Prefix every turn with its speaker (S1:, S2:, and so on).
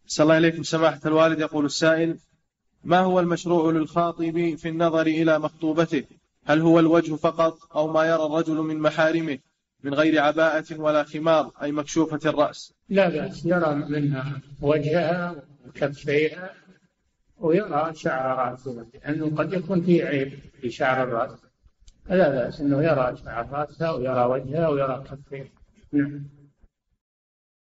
S1: صلى الله عليكم سماحة الوالد. يقول السائل: ما هو المشروع للخاطب في النظر إلى مخطوبته؟ هل هو الوجه فقط أو ما يرى الرجل من محارمه من غير عباءة ولا خمار، أي مكشوفة الرأس؟
S2: لا بأس يرى منها وجهها وكفيها ويرى شعر رأسها، لأنه قد يكون فيه عيب في شعر الرأس، فلا بأس أنه يرى شعر رأسها ويرى وجهها ويرى كفيها. نعم.